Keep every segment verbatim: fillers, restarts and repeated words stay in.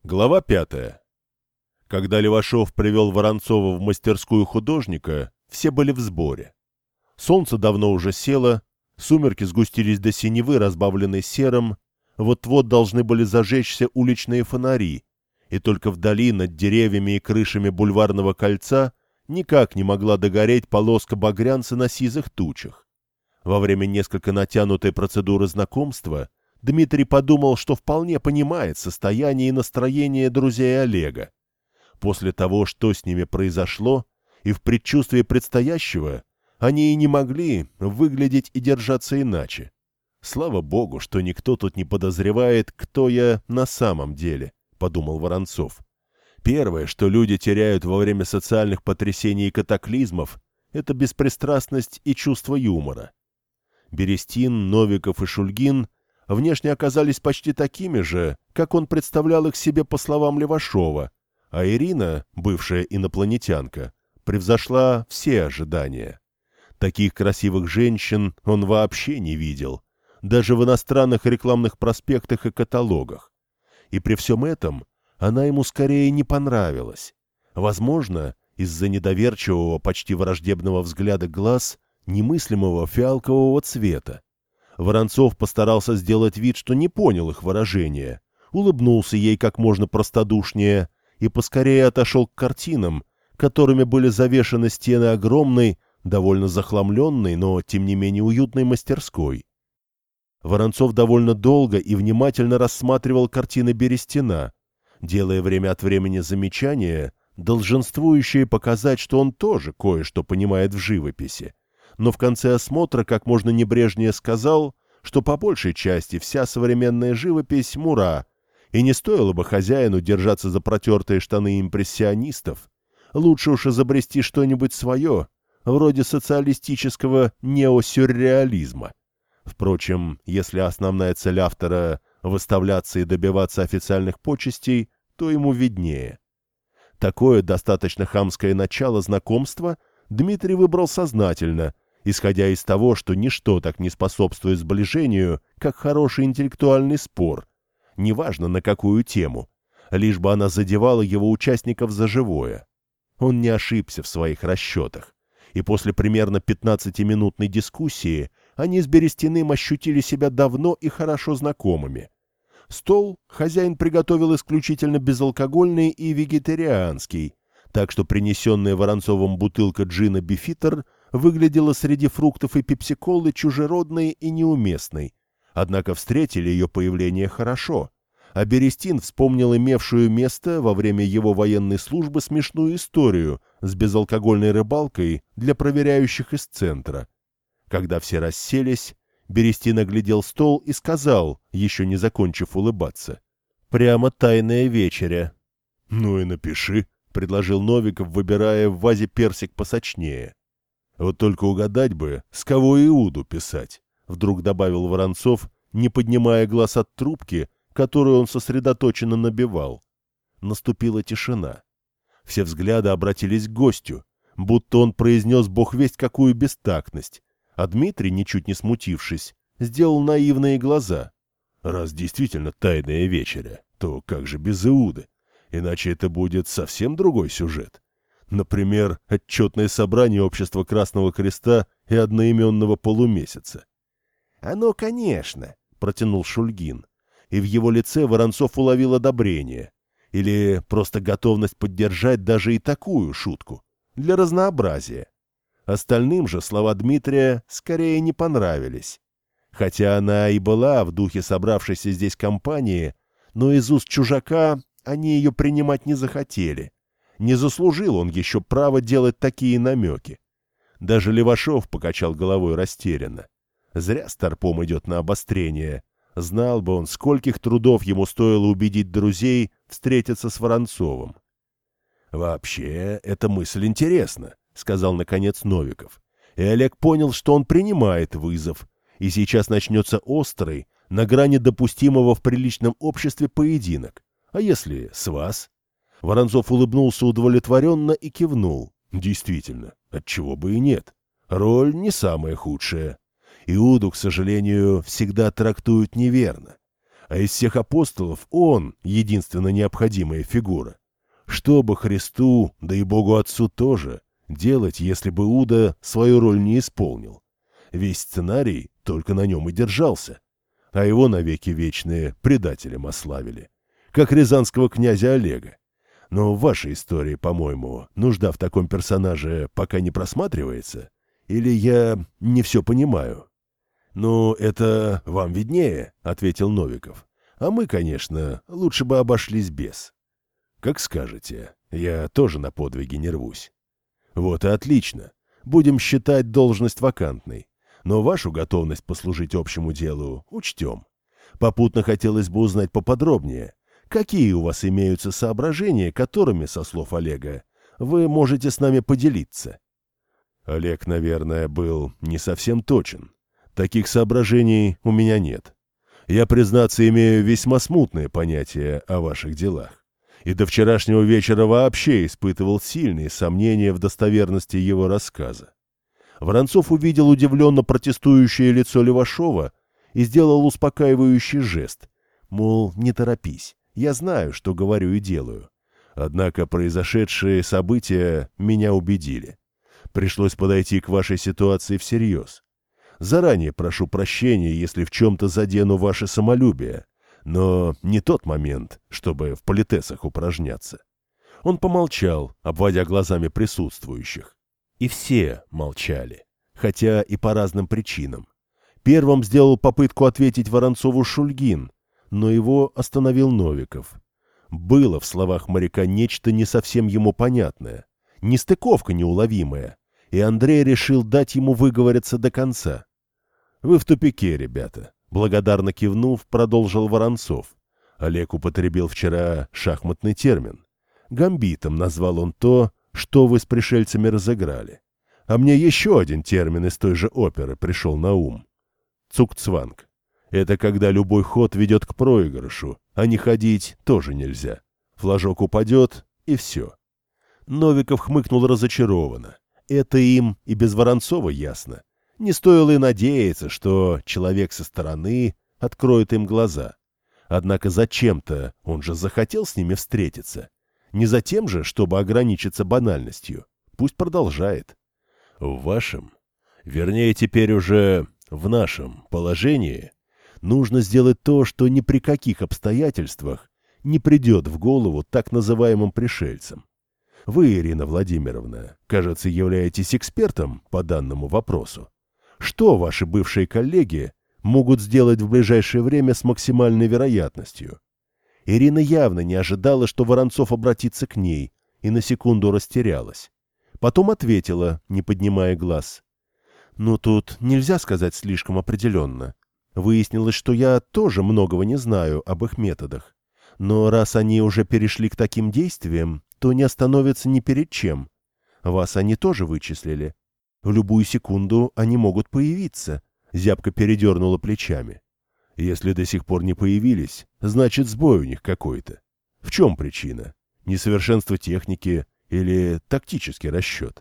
Глава пятая. Когда Левашов привел Воронцова в мастерскую художника, все были в сборе. Солнце давно уже село, сумерки сгустились до синевы, разбавленной серым, вот-вот должны были зажечься уличные фонари, и только вдали над деревьями и крышами бульварного кольца никак не могла догореть полоска багрянца на сизых тучах. Во время несколько натянутой процедуры знакомства Дмитрий подумал, что вполне понимает состояние и настроение друзей Олега. После того, что с ними произошло, и в предчувствии предстоящего, они и не могли выглядеть и держаться иначе. «Слава богу, что никто тут не подозревает, кто я на самом деле», — подумал Воронцов. Первое, что люди теряют во время социальных потрясений и катаклизмов, это беспристрастность и чувство юмора. Берестин, Новиков и Шульгин внешне оказались почти такими же, как он представлял их себе по словам Левашова, а Ирина, бывшая инопланетянка, превзошла все ожидания. Таких красивых женщин он вообще не видел, даже в иностранных рекламных проспектах и каталогах. И при всем этом она ему скорее не понравилась. Возможно, из-за недоверчивого, почти враждебного взгляда глаз, немыслимого фиалкового цвета. Воронцов постарался сделать вид, что не понял их выражения, улыбнулся ей как можно простодушнее и поскорее отошел к картинам, которыми были завешаны стены огромной, довольно захламленной, но тем не менее уютной мастерской. Воронцов довольно долго и внимательно рассматривал картины Берестина, делая время от времени замечания, долженствующие показать, что он тоже кое-что понимает в живописи. Но в конце осмотра как можно небрежнее сказал, что по большей части вся современная живопись — мура, и не стоило бы хозяину держаться за протертые штаны импрессионистов. Лучше уж изобрести что-нибудь свое, вроде социалистического неосюрреализма. Впрочем, если основная цель автора — выставляться и добиваться официальных почестей, то ему виднее. Такое достаточно хамское начало знакомства Дмитрий выбрал сознательно, исходя из того, что ничто так не способствует сближению, как хороший интеллектуальный спор, неважно на какую тему, лишь бы она задевала его участников за живое. Он не ошибся в своих расчетах, и после примерно пятнадцатиминутной дискуссии они с Берестиным ощутили себя давно и хорошо знакомыми. Стол хозяин приготовил исключительно безалкогольный и вегетарианский, так что принесенная Воронцовым бутылка джина «Бифитер» выглядела среди фруктов и пепсиколы чужеродной и неуместной. Однако встретили ее появление хорошо, а Берестин вспомнил имевшую место во время его военной службы смешную историю с безалкогольной рыбалкой для проверяющих из центра. Когда все расселись, Берестин оглядел стол и сказал, еще не закончив улыбаться: «Прямо тайная вечеря». «Ну и напиши», — предложил Новиков, выбирая в вазе персик посочнее. «Вот только угадать бы, с кого Иуду писать», — вдруг добавил Воронцов, не поднимая глаз от трубки, которую он сосредоточенно набивал. Наступила тишина. Все взгляды обратились к гостю, будто он произнес бог весть какую бестактность, а Дмитрий, ничуть не смутившись, сделал наивные глаза. «Раз действительно тайная вечеря, то как же без Иуды? Иначе это будет совсем другой сюжет. Например, отчетное собрание Общества Красного Креста и одноименного полумесяца». «Оно, конечно», — протянул Шульгин, и в его лице Воронцов уловил одобрение. Или просто готовность поддержать даже и такую шутку, для разнообразия. Остальным же слова Дмитрия скорее не понравились. Хотя она и была в духе собравшейся здесь компании, но из уст чужака они ее принимать не захотели. Не заслужил он еще права делать такие намеки. Даже Левашов покачал головой растерянно. Зря Старпом идет на обострение. Знал бы он, скольких трудов ему стоило убедить друзей встретиться с Воронцовым. «Вообще, эта мысль интересна», — сказал наконец Новиков. И Олег понял, что он принимает вызов, и сейчас начнется острый, на грани допустимого в приличном обществе поединок. А если с вас? Воронцов улыбнулся удовлетворенно и кивнул. Действительно, отчего бы и нет. Роль не самая худшая. Иуду, к сожалению, всегда трактуют неверно. А из всех апостолов он единственно необходимая фигура. Что бы Христу, да и Богу Отцу тоже, делать, если бы Иуда свою роль не исполнил? Весь сценарий только на нем и держался. А его навеки вечные предателем ославили. Как рязанского князя Олега. Но в вашей истории, по-моему, нужда в таком персонаже пока не просматривается? Или я не все понимаю? «Ну, это вам виднее», — ответил Новиков. «А мы, конечно, лучше бы обошлись без». «Как скажете, я тоже на подвиги не рвусь». «Вот и отлично. Будем считать должность вакантной. Но вашу готовность послужить общему делу учтем. Попутно хотелось бы узнать поподробнее, какие у вас имеются соображения, которыми, со слов Олега, вы можете с нами поделиться». Олег, наверное, был не совсем точен. Таких соображений у меня нет. Я, признаться, имею весьма смутное понятие о ваших делах. И до вчерашнего вечера вообще испытывал сильные сомнения в достоверности его рассказа. Воронцов увидел удивленно протестующее лицо Левашова и сделал успокаивающий жест, мол, не торопись, я знаю, что говорю и делаю. Однако произошедшие события меня убедили. Пришлось подойти к вашей ситуации всерьез. Заранее прошу прощения, если в чем-то задену ваше самолюбие, но не тот момент, чтобы в политесах упражняться. Он помолчал, обводя глазами присутствующих. И все молчали, хотя и по разным причинам. Первым сделал попытку ответить Воронцову Шульгин, но его остановил Новиков. Было в словах моряка нечто не совсем ему понятное, нестыковка неуловимая, и Андрей решил дать ему выговориться до конца. «Вы в тупике, ребята», — благодарно кивнув, продолжил Воронцов. Олег употребил вчера шахматный термин. Гамбитом назвал он то, что вы с пришельцами разыграли. А мне еще один термин из той же оперы пришел на ум. Цугцванг. Это когда любой ход ведет к проигрышу, а не ходить тоже нельзя. Флажок упадет, и все. Новиков хмыкнул разочарованно. Это им и без Воронцова ясно. Не стоило и надеяться, что человек со стороны откроет им глаза. Однако зачем-то он же захотел с ними встретиться. Не за тем же, чтобы ограничиться банальностью. Пусть продолжает. В вашем, вернее, теперь уже в нашем положении нужно сделать то, что ни при каких обстоятельствах не придет в голову так называемым пришельцам. Вы, Ирина Владимировна, кажется, являетесь экспертом по данному вопросу. Что ваши бывшие коллеги могут сделать в ближайшее время с максимальной вероятностью? Ирина явно не ожидала, что Воронцов обратится к ней, и на секунду растерялась. Потом ответила, не поднимая глаз. «Ну, тут нельзя сказать слишком определенно. Выяснилось, что я тоже многого не знаю об их методах. Но раз они уже перешли к таким действиям, то не остановятся ни перед чем. Вас они тоже вычислили. В любую секунду они могут появиться», — зябко передернула плечами. «Если до сих пор не появились, значит, сбой у них какой-то. В чем причина? Несовершенство техники или тактический расчет?»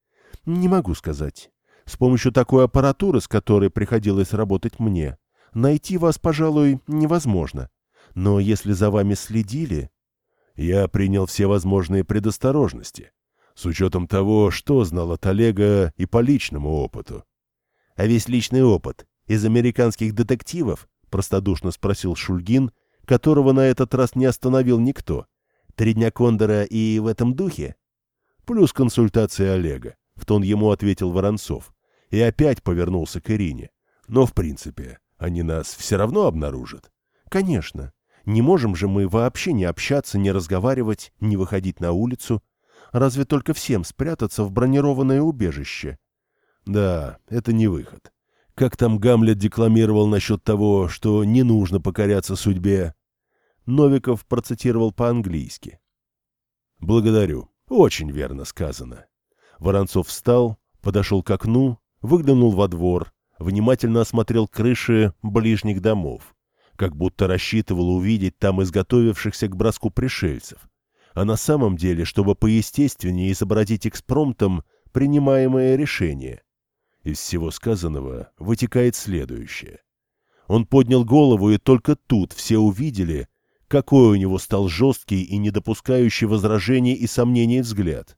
«Не могу сказать. С помощью такой аппаратуры, с которой приходилось работать мне, найти вас, пожалуй, невозможно. Но если за вами следили...» «Я принял все возможные предосторожности, с учетом того, что знал от Олега и по личному опыту». «А весь личный опыт из американских детективов?» — простодушно спросил Шульгин, которого на этот раз не остановил никто. «Три дня Кондора и в этом духе?» «Плюс консультации Олега», — в тон ему ответил Воронцов, и опять повернулся к Ирине. «Но, в принципе, они нас все равно обнаружат». «Конечно. Не можем же мы вообще не общаться, не разговаривать, не выходить на улицу. Разве только всем спрятаться в бронированное убежище?» «Да, это не выход. Как там Гамлет декламировал насчет того, что не нужно покоряться судьбе?» Новиков процитировал по-английски. «Благодарю. Очень верно сказано». Воронцов встал, подошел к окну, выглянул во двор, внимательно осмотрел крыши ближних домов, как будто рассчитывал увидеть там изготовившихся к броску пришельцев, а на самом деле, чтобы поестественнее изобразить экспромтом принимаемое решение. Из всего сказанного вытекает следующее. Он поднял голову, и только тут все увидели, какой у него стал жесткий и не допускающий возражений и сомнений взгляд.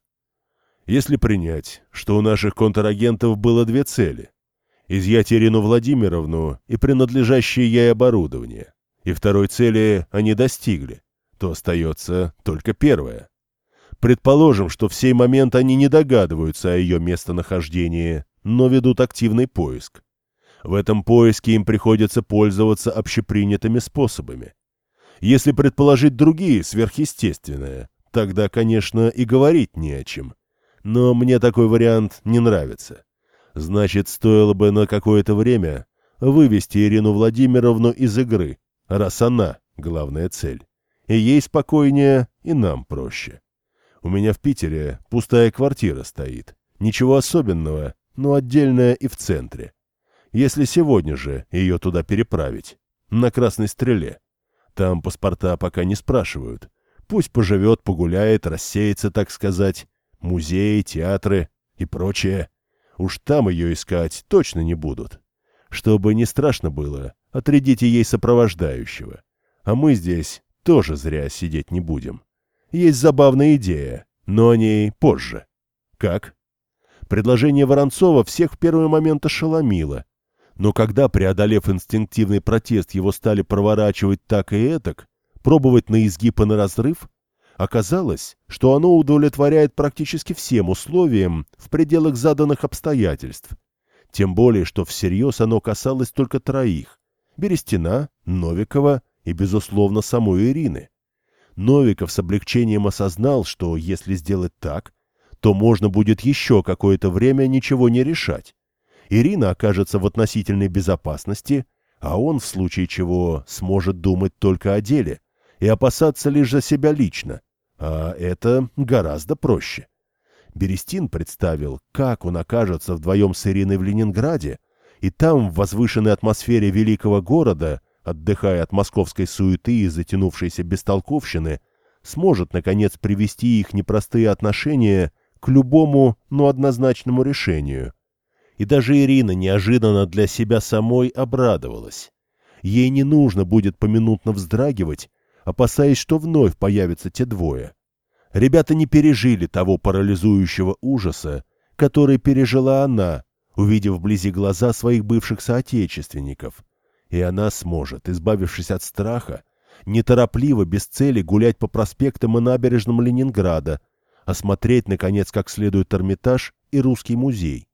Если принять, что у наших контрагентов было две цели — изъять Ирину Владимировну и принадлежащее ей оборудование, и второй цели они достигли, то остается только первая. Предположим, что в сей момент они не догадываются о ее местонахождении, но ведут активный поиск. В этом поиске им приходится пользоваться общепринятыми способами. Если предположить другие, сверхъестественные, тогда, конечно, и говорить не о чем. Но мне такой вариант не нравится. Значит, стоило бы на какое-то время вывести Ирину Владимировну из игры, раз она главная цель. И ей спокойнее, и нам проще. У меня в Питере пустая квартира стоит. Ничего особенного, но отдельная и в центре. Если сегодня же ее туда переправить, на Красной Стреле. Там паспорта пока не спрашивают. Пусть поживет, погуляет, рассеется, так сказать. Музеи, театры и прочее. Уж там ее искать точно не будут. Чтобы не страшно было, отрядите ей сопровождающего. А мы здесь тоже зря сидеть не будем. Есть забавная идея, но о ней позже. Как? Предложение Воронцова всех в первый момент ошеломило. Но когда, преодолев инстинктивный протест, его стали проворачивать так и этак, пробовать на изгиб и на разрыв, оказалось, что оно удовлетворяет практически всем условиям в пределах заданных обстоятельств. Тем более, что всерьез оно касалось только троих – Берестина, Новикова и, безусловно, самой Ирины. Новиков с облегчением осознал, что если сделать так, то можно будет еще какое-то время ничего не решать. Ирина окажется в относительной безопасности, а он, в случае чего, сможет думать только о деле и опасаться лишь за себя лично, а это гораздо проще. Берестин представил, как он окажется вдвоем с Ириной в Ленинграде, и там, в возвышенной атмосфере великого города, отдыхая от московской суеты и затянувшейся бестолковщины, сможет, наконец, привести их непростые отношения к любому, но однозначному решению. И даже Ирина неожиданно для себя самой обрадовалась. Ей не нужно будет поминутно вздрагивать, опасаясь, что вновь появятся те двое. Ребята не пережили того парализующего ужаса, который пережила она, увидев вблизи глаза своих бывших соотечественников. И она сможет, избавившись от страха, неторопливо, без цели гулять по проспектам и набережным Ленинграда, осмотреть, наконец, как следует Эрмитаж и Русский музей.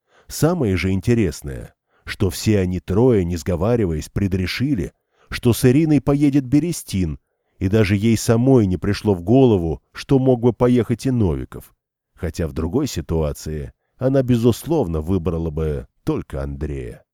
Самое же интересное, что все они трое, не сговариваясь, предрешили, что с Ириной поедет Берестин, и даже ей самой не пришло в голову, что мог бы поехать и Новиков. Хотя в другой ситуации она, безусловно, выбрала бы только Андрея.